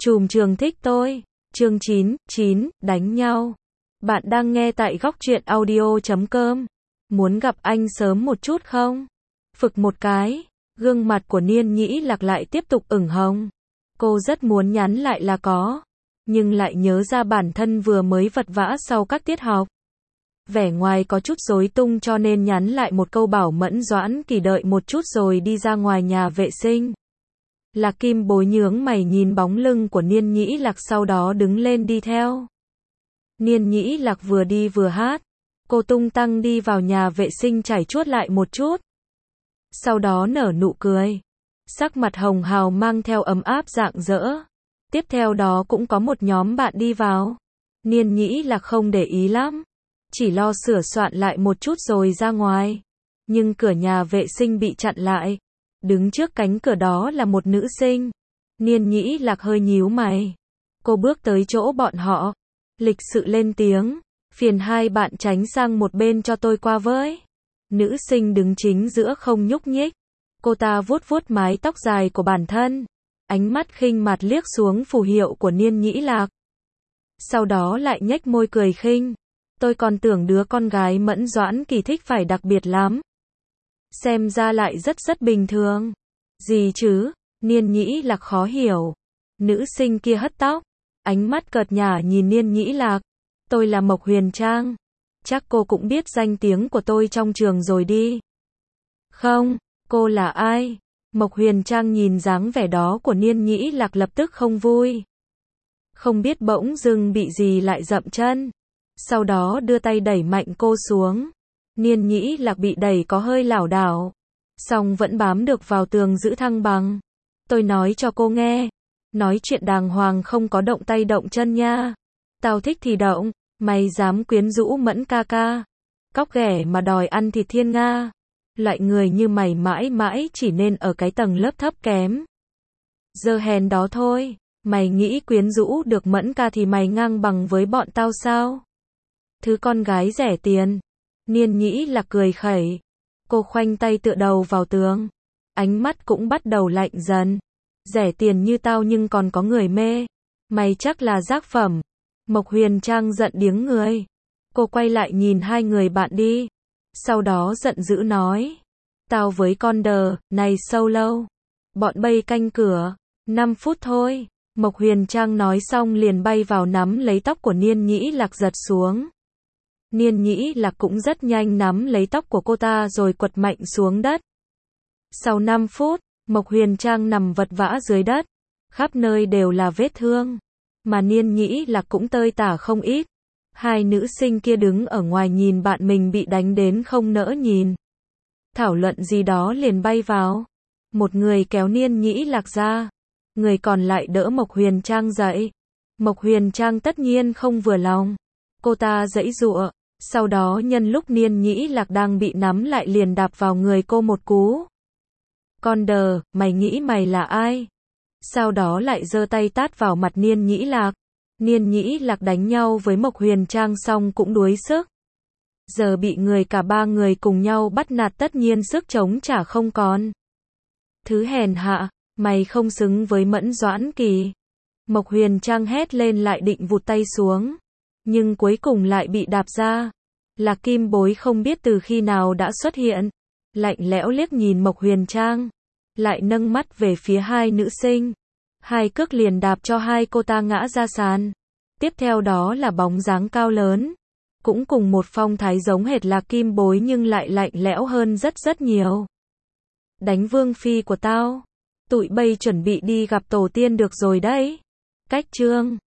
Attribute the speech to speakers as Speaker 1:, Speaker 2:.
Speaker 1: Trùm trường thích tôi. Chương 9, đánh nhau. Bạn đang nghe tại góc truyện audio.com. Muốn gặp anh sớm một chút không? Phực một cái, gương mặt của Niên Nhĩ Lạc lại tiếp tục ửng hồng. Cô rất muốn nhắn lại là có, nhưng lại nhớ ra bản thân vừa mới vật vã sau các tiết học. Vẻ ngoài có chút rối tung cho nên nhắn lại một câu bảo Mẫn Doãn Kỳ đợi một chút rồi đi ra ngoài nhà vệ sinh. Lạc Kim Bối nhướng mày nhìn bóng lưng của Niên Nhĩ Lạc sau đó đứng lên đi theo. Niên Nhĩ Lạc vừa đi vừa hát. Cô tung tăng đi vào nhà vệ sinh chải chuốt lại một chút. Sau đó nở nụ cười. Sắc mặt hồng hào mang theo ấm áp rạng rỡ. Tiếp theo đó cũng có một nhóm bạn đi vào. Niên Nhĩ Lạc không để ý lắm. Chỉ lo sửa soạn lại một chút rồi ra ngoài. Nhưng cửa nhà vệ sinh bị chặn lại. Đứng trước cánh cửa đó là một nữ sinh. Niên Nhĩ Lạc hơi nhíu mày. Cô bước tới chỗ bọn họ. Lịch sự lên tiếng. Phiền hai bạn tránh sang một bên cho tôi qua với. Nữ sinh đứng chính giữa không nhúc nhích. Cô ta vuốt vuốt mái tóc dài của bản thân. Ánh mắt khinh mặt liếc xuống phù hiệu của Niên Nhĩ Lạc. Sau đó lại nhếch môi cười khinh. Tôi còn tưởng đứa con gái Mẫn Doãn Kỳ thích phải đặc biệt lắm. Xem ra lại rất bình thường. Gì chứ? Niên Nhĩ Lạc khó hiểu. Nữ sinh kia hất tóc. Ánh mắt cợt nhả nhìn Niên Nhĩ Lạc. Tôi là Mộc Huyền Trang. Chắc cô cũng biết danh tiếng của tôi trong trường rồi đi. Không, cô là ai? Mộc Huyền Trang nhìn dáng vẻ đó của Niên Nhĩ Lạc lập tức không vui. Không biết bỗng dưng bị gì lại dậm chân. Sau đó đưa tay đẩy mạnh cô xuống. Niên Nhĩ Lạc bị đẩy có hơi lảo đảo. Song vẫn bám được vào tường giữ thăng bằng. Tôi nói cho cô nghe. Nói chuyện đàng hoàng không có động tay động chân nha. Tao thích thì động. Mày dám quyến rũ Mẫn ca ca. Cóc ghẻ mà đòi ăn thịt thiên nga. Loại người như mày mãi mãi chỉ nên ở cái tầng lớp thấp kém. Giờ hèn đó thôi. Mày nghĩ quyến rũ được Mẫn ca thì mày ngang bằng với bọn tao sao? Thứ con gái rẻ tiền. Niên Nhĩ Lạc cười khẩy. Cô khoanh tay tựa đầu vào tường. Ánh mắt cũng bắt đầu lạnh dần. Rẻ tiền như tao nhưng còn có người mê. Mày chắc là rác phẩm. Mộc Huyền Trang giận điếng người. Cô quay lại nhìn hai người bạn đi. Sau đó giận dữ nói. Tao với con đờ, này solo. Bọn bay canh cửa. 5 phút thôi. Mộc Huyền Trang nói xong liền bay vào nắm lấy tóc của Niên Nhĩ Lạc giật xuống. Niên Nhĩ Lạc cũng rất nhanh nắm lấy tóc của cô ta rồi quật mạnh xuống đất. Sau 5 phút, Mộc Huyền Trang nằm vật vã dưới đất. Khắp nơi đều là vết thương. Mà Niên Nhĩ Lạc cũng tơi tả không ít. Hai nữ sinh kia đứng ở ngoài nhìn bạn mình bị đánh đến không nỡ nhìn. Thảo luận gì đó liền bay vào. Một người kéo Niên Nhĩ Lạc ra. Người còn lại đỡ Mộc Huyền Trang dậy. Mộc Huyền Trang tất nhiên không vừa lòng. Cô ta giãy giụa. Sau đó nhân lúc Niên Nhĩ Lạc đang bị nắm lại liền đạp vào người cô một cú. Con đờ, mày nghĩ mày là ai? Sau đó lại giơ tay tát vào mặt Niên Nhĩ Lạc. Niên Nhĩ Lạc đánh nhau với Mộc Huyền Trang xong cũng đuối sức. Giờ bị cả ba người cùng nhau bắt nạt tất nhiên sức chống trả không còn. Thứ hèn hạ, mày không xứng với Mẫn Doãn Kỳ. Mộc Huyền Trang hét lên lại định vụt tay xuống. Nhưng cuối cùng lại bị đạp ra. Lạc Kim Bối không biết từ khi nào đã xuất hiện. Lạnh lẽo liếc nhìn Mộc Huyền Trang. Lại nâng mắt về phía hai nữ sinh. Hai cước liền đạp cho hai cô ta ngã ra sàn. Tiếp theo đó là bóng dáng cao lớn. Cũng cùng một phong thái giống hệt Lạc Kim Bối nhưng lại lạnh lẽo hơn rất nhiều. Đánh vương phi của tao. Tụi bay chuẩn bị đi gặp tổ tiên được rồi đấy. Cách chương